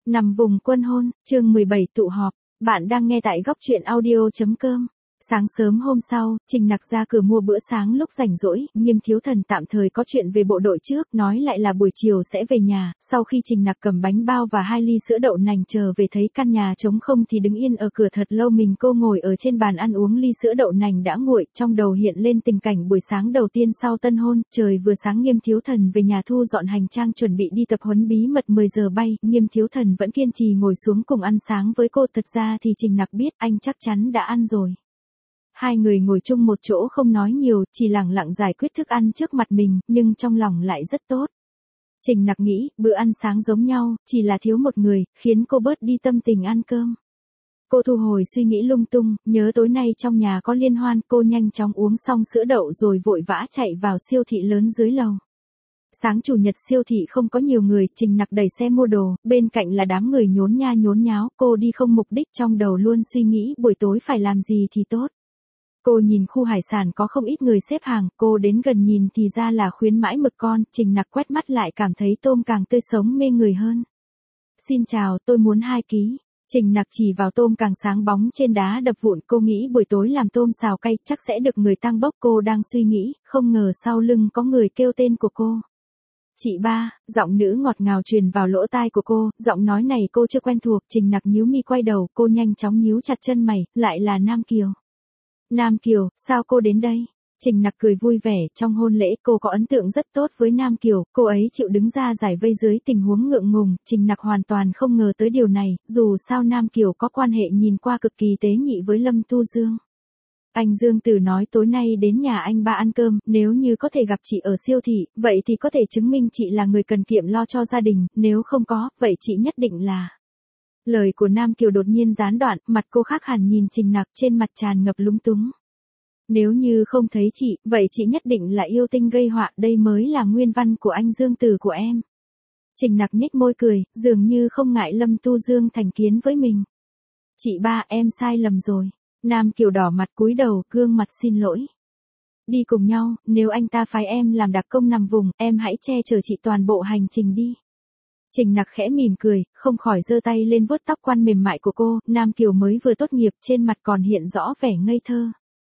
Nằm vùng quân hôn, chương 17 tụ họp, bạn đang nghe tại góc truyện audio.com. Sáng sớm hôm sau, Trình Nặc ra cửa mua bữa sáng lúc rảnh rỗi, Nghiêm Thiếu Thần tạm thời có chuyện về bộ đội trước, nói lại là buổi chiều sẽ về nhà. Sau khi Trình Nặc cầm bánh bao và 2 ly sữa đậu nành chờ về thấy căn nhà trống không thì đứng yên ở cửa thật lâu. Cô ngồi ở trên bàn ăn uống ly sữa đậu nành đã nguội, trong đầu hiện lên tình cảnh buổi sáng đầu tiên sau tân hôn. Trời vừa sáng Nghiêm Thiếu Thần về nhà thu dọn hành trang chuẩn bị đi tập huấn bí mật 10 giờ bay. Nghiêm Thiếu Thần vẫn kiên trì ngồi xuống cùng ăn sáng với cô. Thật ra thì Trình Nặc biết anh chắc chắn đã ăn rồi. Hai người ngồi chung một chỗ không nói nhiều, chỉ lẳng lặng giải quyết thức ăn trước mặt mình, nhưng trong lòng lại rất tốt. Trình Nặc nghĩ, bữa ăn sáng giống nhau, chỉ là thiếu một người, khiến cô bớt đi tâm tình ăn cơm. Cô thu hồi suy nghĩ lung tung, nhớ tối nay trong nhà có liên hoan, cô nhanh chóng uống xong sữa đậu rồi vội vã chạy vào siêu thị lớn dưới lầu. Sáng chủ nhật siêu thị không có nhiều người, Trình Nặc đẩy xe mua đồ, bên cạnh là đám người nhốn nha nhốn nháo, cô đi không mục đích, trong đầu luôn suy nghĩ buổi tối phải làm gì thì tốt. Cô nhìn khu hải sản có không ít người xếp hàng, cô đến gần nhìn thì ra là khuyến mãi mực con. Trình Nặc quét mắt lại cảm thấy tôm càng tươi sống mê người hơn. Xin chào, tôi muốn 2 ký. Trình Nặc chỉ vào tôm càng sáng bóng trên đá đập vụn, cô nghĩ buổi tối làm tôm xào cay chắc sẽ được người tăng bốc. Cô đang suy nghĩ, không ngờ sau lưng có người kêu tên của cô. Chị ba, giọng nữ ngọt ngào truyền vào lỗ tai của cô, giọng nói này cô chưa quen thuộc. Trình Nặc nhíu mi quay đầu, cô nhanh chóng nhíu chặt chân mày, lại là Nam Kiều. Nam Kiều, sao cô đến đây? Trình Nặc cười vui vẻ, trong hôn lễ cô có ấn tượng rất tốt với Nam Kiều, cô ấy chịu đứng ra giải vây dưới tình huống ngượng ngùng. Trình Nặc hoàn toàn không ngờ tới điều này, dù sao Nam Kiều có quan hệ nhìn qua cực kỳ tế nhị với Lâm Tu Dương. Anh Dương Tử nói tối nay đến nhà anh ba ăn cơm, nếu như có thể gặp chị ở siêu thị, vậy thì có thể chứng minh chị là người cần kiệm lo cho gia đình, nếu không có, vậy chị nhất định là... Lời của Nam Kiều đột nhiên gián đoạn, mặt cô khác hẳn nhìn Trình Nặc, trên mặt tràn ngập lúng túng. Nếu như không thấy chị, vậy chị nhất định là yêu tinh gây họa, đây mới là nguyên văn của anh Dương Tử của em. Trình Nặc nhếch môi cười, dường như không ngại Lâm Tu Dương thành kiến với mình. Chị ba, em sai lầm rồi. Nam Kiều đỏ mặt cúi đầu, gương mặt xin lỗi. Đi cùng nhau, nếu anh ta phái em làm đặc công nằm vùng, em hãy che chở chị toàn bộ hành trình đi. Trình Nặc khẽ mỉm cười, không khỏi giơ tay lên vuốt tóc quan mềm mại của cô. Nam Kiều mới vừa tốt nghiệp, trên mặt còn hiện rõ vẻ ngây thơ.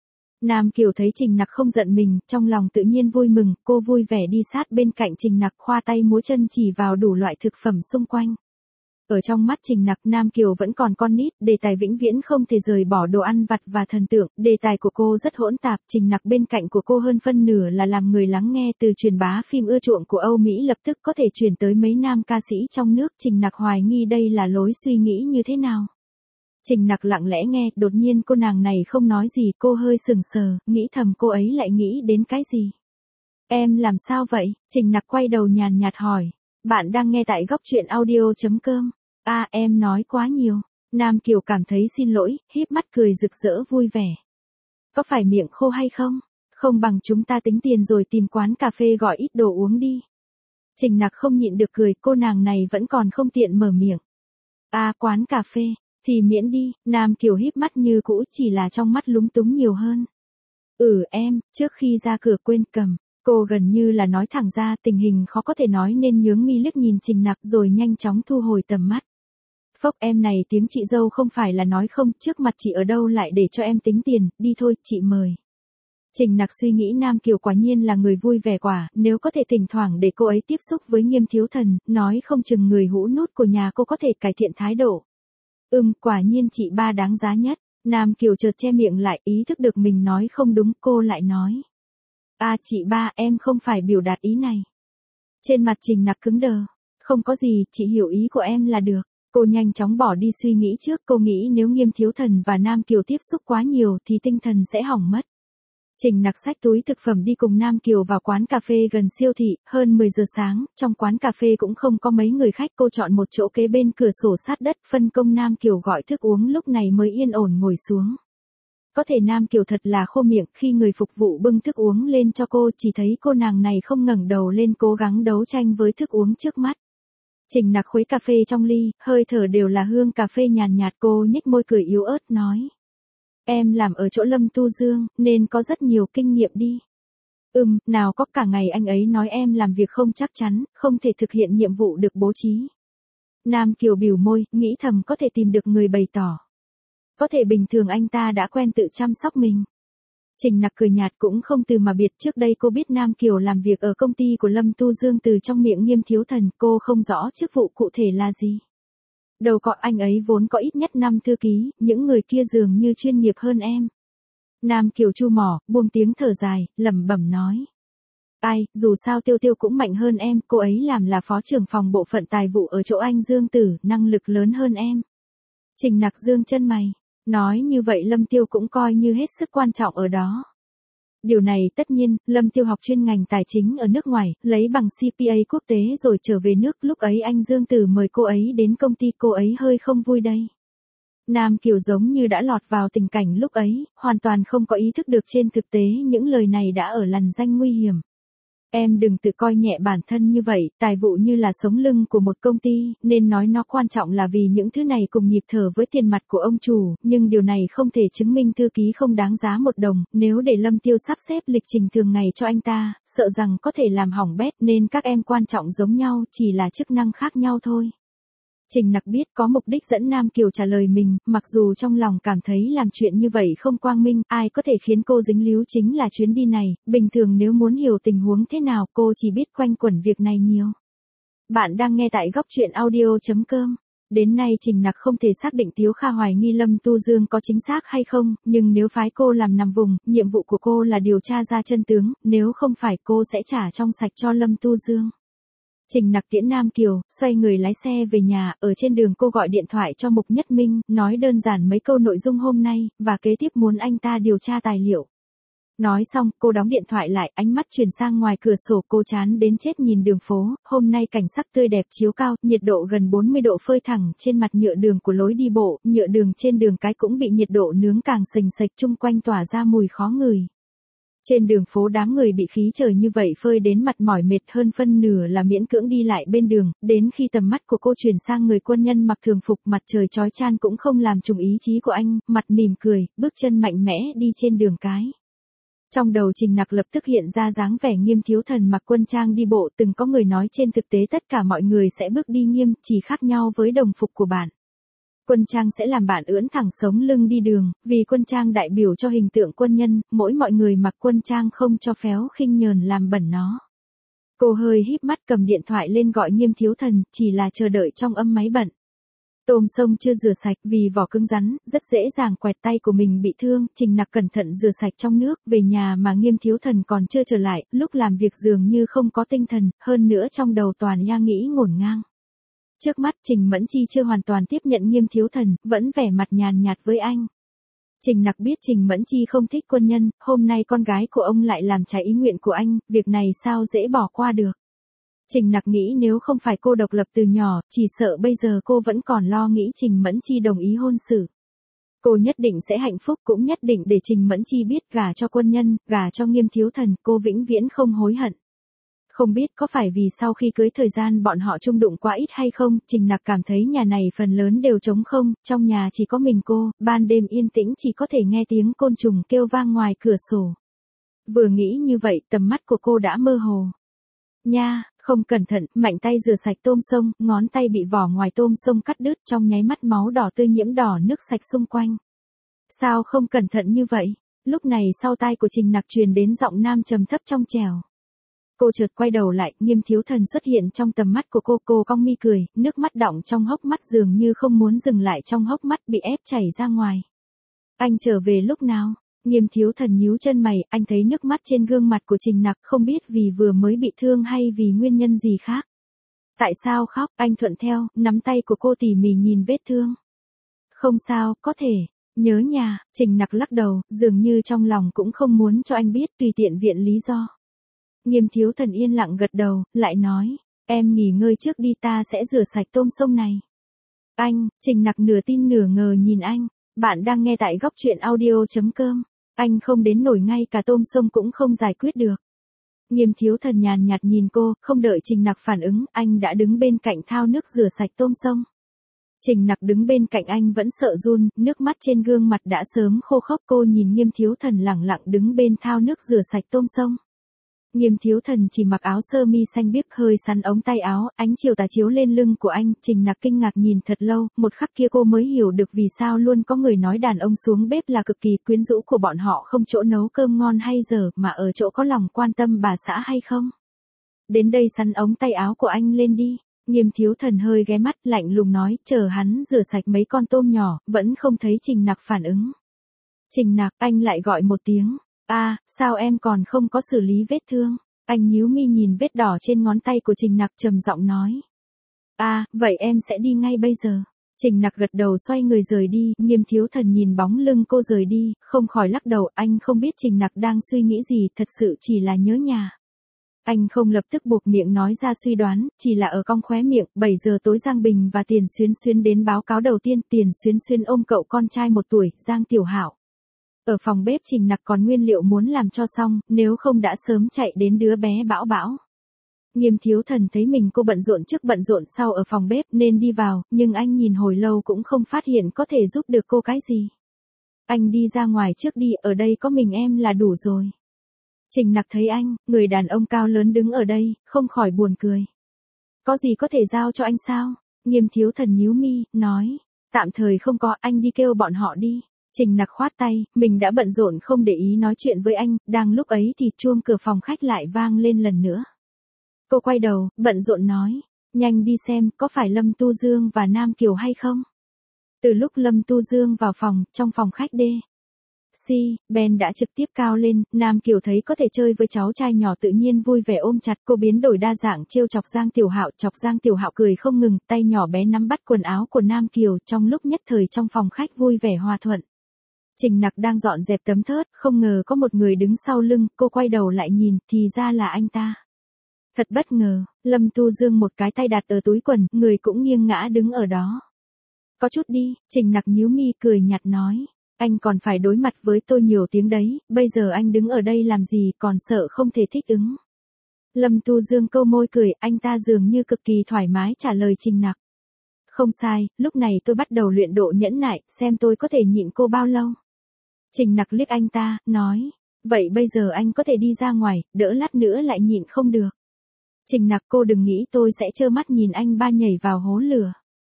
Nam Kiều thấy Trình Nặc không giận mình, trong lòng tự nhiên vui mừng, cô vui vẻ đi sát bên cạnh Trình Nặc, khoa tay múa chân chỉ vào đủ loại thực phẩm xung quanh. Ở trong mắt Trình Nặc, Nam Kiều vẫn còn con nít, đề tài vĩnh viễn không thể rời bỏ đồ ăn vặt và thần tượng. Đề tài của cô rất hỗn tạp, Trình Nặc bên cạnh của cô hơn phân nửa là làm người lắng nghe. Từ truyền bá phim ưa chuộng của Âu Mỹ lập tức có thể truyền tới mấy nam ca sĩ trong nước. Trình Nặc hoài nghi đây là lối suy nghĩ như thế nào. Trình Nặc lặng lẽ nghe, đột nhiên cô nàng này không nói gì, cô hơi sừng sờ, nghĩ thầm cô ấy lại nghĩ đến cái gì. Em làm sao vậy? Trình Nặc quay đầu nhàn nhạt hỏi. Bạn đang nghe tại góc truyện audio.com. À, em nói quá nhiều. Nam Kiều cảm thấy xin lỗi, híp mắt cười rực rỡ vui vẻ. Có phải miệng khô hay không? Không bằng chúng ta tính tiền rồi tìm quán cà phê gọi ít đồ uống đi. Trình Nặc không nhịn được cười, cô nàng này vẫn còn không tiện mở miệng. À, quán cà phê, thì miễn đi. Nam Kiều híp mắt như cũ, chỉ là trong mắt lúng túng nhiều hơn. Em, trước khi ra cửa quên cầm. Cô gần như là nói thẳng ra, tình hình khó có thể nói nên nhướng mi liếc nhìn Trình Nặc rồi nhanh chóng thu hồi tầm mắt. Phốc, em này tiếng chị dâu không phải là nói không, trước mặt chị ở đâu lại để cho em tính tiền, đi thôi, chị mời. Trình Nặc suy nghĩ Nam Kiều quả nhiên là người vui vẻ quả, nếu có thể thỉnh thoảng để cô ấy tiếp xúc với Nghiêm Thiếu Thần, nói không chừng người hũ nút của nhà cô có thể cải thiện thái độ. Quả nhiên chị ba đáng giá nhất. Nam Kiều chợt che miệng lại, ý thức được mình nói không đúng, cô lại nói. À, chị ba, em không phải biểu đạt ý này. Trên mặt Trình Nặc cứng đờ. Không có gì, chị hiểu ý của em là được. Cô nhanh chóng bỏ đi suy nghĩ trước, cô nghĩ nếu Nghiêm Thiếu Thần và Nam Kiều tiếp xúc quá nhiều thì tinh thần sẽ hỏng mất. Trình Nặc xách túi thực phẩm đi cùng Nam Kiều vào quán cà phê gần siêu thị, hơn 10 giờ sáng, trong quán cà phê cũng không có mấy người khách, cô chọn một chỗ kế bên cửa sổ sát đất, phân công Nam Kiều gọi thức uống, lúc này mới yên ổn ngồi xuống. Có thể Nam Kiều thật là khô miệng, khi người phục vụ bưng thức uống lên cho cô, chỉ thấy cô nàng này không ngẩng đầu lên cố gắng đấu tranh với thức uống trước mắt. Trình Nặc khuấy cà phê trong ly, hơi thở đều là hương cà phê nhàn nhạt, cô nhếch môi cười yếu ớt nói. Em làm ở chỗ Lâm Tu Dương, nên có rất nhiều kinh nghiệm đi. Nào có, cả ngày anh ấy nói em làm việc không chắc chắn, không thể thực hiện nhiệm vụ được bố trí. Nam Kiều bĩu môi, nghĩ thầm có thể tìm được người bày tỏ. Có thể bình thường anh ta đã quen tự chăm sóc mình. Trình Nặc cười nhạt cũng không từ mà biệt, trước đây cô biết Nam Kiều làm việc ở công ty của Lâm Tu Dương từ trong miệng Nghiêm Thiếu Thần, cô không rõ chức vụ cụ thể là gì. Đầu cọ anh ấy vốn có ít nhất 5 thư ký, những người kia dường như chuyên nghiệp hơn em. Nam Kiều chu mỏ, buông tiếng thở dài, lẩm bẩm nói. Ai, dù sao Tiêu Tiêu cũng mạnh hơn em, cô ấy làm là phó trưởng phòng bộ phận tài vụ ở chỗ anh Dương Tử, năng lực lớn hơn em. Trình Nặc dương chân mày, nói như vậy Lâm Tiêu cũng coi như hết sức quan trọng ở đó. Điều này tất nhiên, Lâm Tiêu học chuyên ngành tài chính ở nước ngoài, lấy bằng CPA quốc tế rồi trở về nước, lúc ấy anh Dương Tử mời cô ấy đến công ty, cô ấy hơi không vui đây. Nam Kiều giống như đã lọt vào tình cảnh lúc ấy, hoàn toàn không có ý thức được trên thực tế những lời này đã ở lằn ranh nguy hiểm. Em đừng tự coi nhẹ bản thân như vậy, tài vụ như là sống lưng của một công ty, nên nói nó quan trọng là vì những thứ này cùng nhịp thở với tiền mặt của ông chủ, nhưng điều này không thể chứng minh thư ký không đáng giá một đồng, nếu để Lâm Tiêu sắp xếp lịch trình thường ngày cho anh ta, sợ rằng có thể làm hỏng bét, nên các em quan trọng giống nhau, chỉ là chức năng khác nhau thôi. Trình Nặc biết có mục đích dẫn Nam Kiều trả lời mình, mặc dù trong lòng cảm thấy làm chuyện như vậy không quang minh, ai có thể khiến cô dính líu chính là chuyến đi này, bình thường nếu muốn hiểu tình huống thế nào cô chỉ biết quanh quẩn việc này nhiều. Bạn đang nghe tại góc truyện audio.com. Đến nay Trình Nặc không thể xác định Tiếu Kha hoài nghi Lâm Tu Dương có chính xác hay không, nhưng nếu phái cô làm nằm vùng, nhiệm vụ của cô là điều tra ra chân tướng, nếu không phải cô sẽ trả trong sạch cho Lâm Tu Dương. Trình Nặc tiễn Nam Kiều, xoay người lái xe về nhà, ở trên đường cô gọi điện thoại cho Mục Nhất Minh, nói đơn giản mấy câu nội dung hôm nay, và kế tiếp muốn anh ta điều tra tài liệu. Nói xong, cô đóng điện thoại lại, ánh mắt chuyển sang ngoài cửa sổ, cô chán đến chết nhìn đường phố, hôm nay cảnh sắc tươi đẹp chiếu cao, nhiệt độ gần 40 độ phơi thẳng trên mặt nhựa đường của lối đi bộ, nhựa đường trên đường cái cũng bị nhiệt độ nướng càng sình sạch, chung quanh tỏa ra mùi khó ngửi. Trên đường phố đám người bị khí trời như vậy phơi đến mặt mỏi mệt, hơn phân nửa là miễn cưỡng đi lại bên đường, đến khi tầm mắt của cô chuyển sang người quân nhân mặc thường phục, mặt trời chói chan cũng không làm trùng ý chí của anh, mặt mỉm cười, bước chân mạnh mẽ đi trên đường cái. Trong đầu Trình Nặc lập tức hiện ra dáng vẻ Nghiêm Thiếu Thần mặc quân trang đi bộ, từng có người nói trên thực tế tất cả mọi người sẽ bước đi nghiêm, chỉ khác nhau với đồng phục của bạn. Quân trang sẽ làm bạn ưỡn thẳng sống lưng đi đường, vì quân trang đại biểu cho hình tượng quân nhân, mỗi mọi người mặc quân trang không cho phéo khinh nhờn làm bẩn nó. Cô hơi híp mắt cầm điện thoại lên gọi Nghiêm Thiếu Thần, chỉ là chờ đợi trong âm máy bận. Tôm sông chưa rửa sạch vì vỏ cứng rắn, rất dễ dàng quẹt tay của mình bị thương, Trình Nặc cẩn thận rửa sạch trong nước, về nhà mà Nghiêm Thiếu Thần còn chưa trở lại, lúc làm việc dường như không có tinh thần, hơn nữa trong đầu toàn nha nghĩ ngổn ngang. Trước mắt Trình Mẫn Chi chưa hoàn toàn tiếp nhận Nghiêm Thiếu Thần, vẫn vẻ mặt nhàn nhạt với anh. Trình Nặc biết Trình Mẫn Chi không thích quân nhân, hôm nay con gái của ông lại làm trái ý nguyện của anh, việc này sao dễ bỏ qua được. Trình Nặc nghĩ nếu không phải cô độc lập từ nhỏ, chỉ sợ bây giờ cô vẫn còn lo nghĩ Trình Mẫn Chi đồng ý hôn sự. Cô nhất định sẽ hạnh phúc, cũng nhất định để Trình Mẫn Chi biết gả cho quân nhân, gả cho Nghiêm Thiếu Thần, cô vĩnh viễn không hối hận. Không biết có phải vì sau khi cưới thời gian bọn họ chung đụng quá ít hay không, Trình Nặc cảm thấy nhà này phần lớn đều trống không, trong nhà chỉ có mình cô, ban đêm yên tĩnh chỉ có thể nghe tiếng côn trùng kêu vang ngoài cửa sổ. Vừa nghĩ như vậy tầm mắt của cô đã mơ hồ. Nha, không cẩn thận, mạnh tay rửa sạch tôm sông, ngón tay bị vỏ ngoài tôm sông cắt đứt, trong nháy mắt máu đỏ tươi nhiễm đỏ nước sạch xung quanh. Sao không cẩn thận như vậy? Lúc này sau tai của Trình Nặc truyền đến giọng nam trầm thấp trong trẻo. Cô chợt quay đầu lại, Nghiêm Thiếu Thần xuất hiện trong tầm mắt của cô cong mi cười, nước mắt đọng trong hốc mắt dường như không muốn dừng lại trong hốc mắt bị ép chảy ra ngoài. Anh trở về lúc nào? Nghiêm Thiếu Thần nhíu chân mày, anh thấy nước mắt trên gương mặt của Trình Nặc, không biết vì vừa mới bị thương hay vì nguyên nhân gì khác. Tại sao khóc? Anh thuận theo, nắm tay của cô tỉ mỉ nhìn vết thương. Không sao, có thể. Nhớ nhà, Trình Nặc lắc đầu, dường như trong lòng cũng không muốn cho anh biết, tùy tiện viện lý do. Nghiêm Thiếu Thần yên lặng gật đầu, lại nói, em nghỉ ngơi trước đi, ta sẽ rửa sạch tôm sông này. Anh, Trình Nặc nửa tin nửa ngờ nhìn anh, bạn đang nghe tại góc truyện audio.com, anh không đến nổi ngay cả tôm sông cũng không giải quyết được. Nghiêm Thiếu Thần nhàn nhạt nhìn cô, không đợi Trình Nặc phản ứng, anh đã đứng bên cạnh thao nước rửa sạch tôm sông. Trình Nặc đứng bên cạnh anh vẫn sợ run, nước mắt trên gương mặt đã sớm khô khốc, cô nhìn Nghiêm Thiếu Thần lẳng lặng đứng bên thao nước rửa sạch tôm sông. Nghiêm Thiếu Thần chỉ mặc áo sơ mi xanh biếc hơi sắn ống tay áo, ánh chiều tà chiếu lên lưng của anh, Trình Nặc kinh ngạc nhìn thật lâu, một khắc kia cô mới hiểu được vì sao luôn có người nói đàn ông xuống bếp là cực kỳ quyến rũ của bọn họ không chỗ nấu cơm ngon hay dở mà ở chỗ có lòng quan tâm bà xã hay không. Đến đây sắn ống tay áo của anh lên đi. Nghiêm Thiếu Thần hơi ghé mắt lạnh lùng nói, chờ hắn rửa sạch mấy con tôm nhỏ, vẫn không thấy Trình Nặc phản ứng. Trình Nặc, anh lại gọi một tiếng. Sao em còn không có xử lý vết thương? Anh nhíu mi nhìn vết đỏ trên ngón tay của Trình Nặc trầm giọng nói. Vậy em sẽ đi ngay bây giờ. Trình Nặc gật đầu xoay người rời đi, Nghiêm Thiếu Thần nhìn bóng lưng cô rời đi, không khỏi lắc đầu, anh không biết Trình Nặc đang suy nghĩ gì, thật sự chỉ là nhớ nhà. Anh không lập tức buộc miệng nói ra suy đoán, chỉ là ở cong khóe miệng, 7 giờ tối Giang Bình và Tiền Xuyến Xuyến đến báo cáo đầu tiên, Tiền Xuyến Xuyến ôm cậu con trai 1 tuổi, Giang Tiểu Hạo. Ở phòng bếp Trình Nặc còn nguyên liệu muốn làm cho xong, nếu không đã sớm chạy đến đứa bé Bão Bão. Nghiêm Thiếu Thần thấy mình cô bận rộn trước bận rộn sau ở phòng bếp nên đi vào, nhưng anh nhìn hồi lâu cũng không phát hiện có thể giúp được cô cái gì. Anh đi ra ngoài trước đi, ở đây có mình em là đủ rồi. Trình Nặc thấy anh, người đàn ông cao lớn đứng ở đây, không khỏi buồn cười. Có gì có thể giao cho anh sao? Nghiêm Thiếu Thần nhíu mi, nói. Tạm thời không có, anh đi kêu bọn họ đi. Trình Nặc khoát tay, mình đã bận rộn không để ý nói chuyện với anh, đang lúc ấy thì chuông cửa phòng khách lại vang lên lần nữa. Cô quay đầu, bận rộn nói. Nhanh đi xem, có phải Lâm Tu Dương và Nam Kiều hay không? Từ lúc Lâm Tu Dương vào phòng, trong phòng khách Ben đã trực tiếp cao lên, Nam Kiều thấy có thể chơi với cháu trai nhỏ tự nhiên vui vẻ ôm chặt cô biến đổi đa dạng trêu chọc Giang Tiểu Hạo cười không ngừng, tay nhỏ bé nắm bắt quần áo của Nam Kiều trong lúc nhất thời trong phòng khách vui vẻ hòa thuận. Trình Nặc đang dọn dẹp tấm thớt, không ngờ có một người đứng sau lưng, cô quay đầu lại nhìn, thì ra là anh ta. Thật bất ngờ, Lâm Tu Dương một cái tay đặt ở túi quần, người cũng nghiêng ngã đứng ở đó. Có chút đi, Trình Nặc nhíu mi cười nhạt nói. Anh còn phải đối mặt với tôi nhiều tiếng đấy, bây giờ anh đứng ở đây làm gì còn sợ không thể thích ứng. Lâm Tu Dương câu môi cười, anh ta dường như cực kỳ thoải mái trả lời Trình Nặc. Không sai, lúc này tôi bắt đầu luyện độ nhẫn nại, xem tôi có thể nhịn cô bao lâu. Trình Nặc liếc anh ta, nói. Vậy bây giờ anh có thể đi ra ngoài, đỡ lát nữa lại nhịn không được. Trình Nặc, cô đừng nghĩ tôi sẽ trơ mắt nhìn anh ba nhảy vào hố lửa.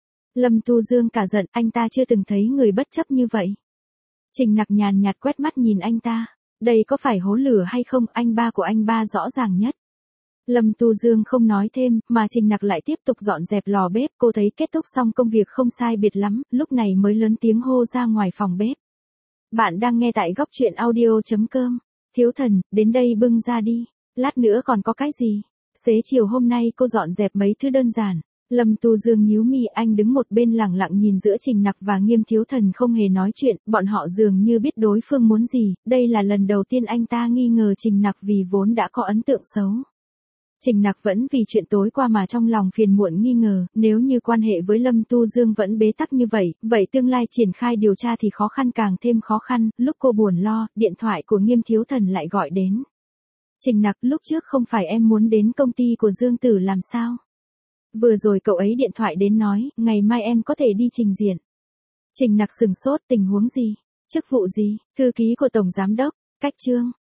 Lâm Tu Dương cả giận, anh ta chưa từng thấy người bất chấp như vậy. Trình Nặc nhàn nhạt quét mắt nhìn anh ta. Đây có phải hố lửa hay không, anh ba rõ ràng nhất. Lâm Tu Dương không nói thêm, mà Trình Nặc lại tiếp tục dọn dẹp lò bếp, cô thấy kết thúc xong công việc không sai biệt lắm, lúc này mới lớn tiếng hô ra ngoài phòng bếp. Bạn đang nghe tại góc truyện audio.com. Thiếu Thần, đến đây bưng ra đi, lát nữa còn có cái gì? Xế chiều hôm nay cô dọn dẹp mấy thứ đơn giản. Lâm Tu Dương nhíu mi, anh đứng một bên lặng lặng nhìn giữa Trình Nặc và Nghiêm Thiếu Thần không hề nói chuyện, bọn họ dường như biết đối phương muốn gì, đây là lần đầu tiên anh ta nghi ngờ Trình Nặc vì vốn đã có ấn tượng xấu. Trình Nặc vẫn vì chuyện tối qua mà trong lòng phiền muộn nghi ngờ, nếu như quan hệ với Lâm Tu Dương vẫn bế tắc như vậy, vậy tương lai triển khai điều tra thì khó khăn càng thêm khó khăn, lúc cô buồn lo, điện thoại của Nghiêm Thiếu Thần lại gọi đến. Trình Nặc, lúc trước không phải em muốn đến công ty của Dương Tử làm sao? Vừa rồi cậu ấy điện thoại đến nói, ngày mai em có thể đi trình diện. Trình Nặc sừng sốt, tình huống gì? Chức vụ gì? Thư ký của Tổng Giám Đốc, cách trương.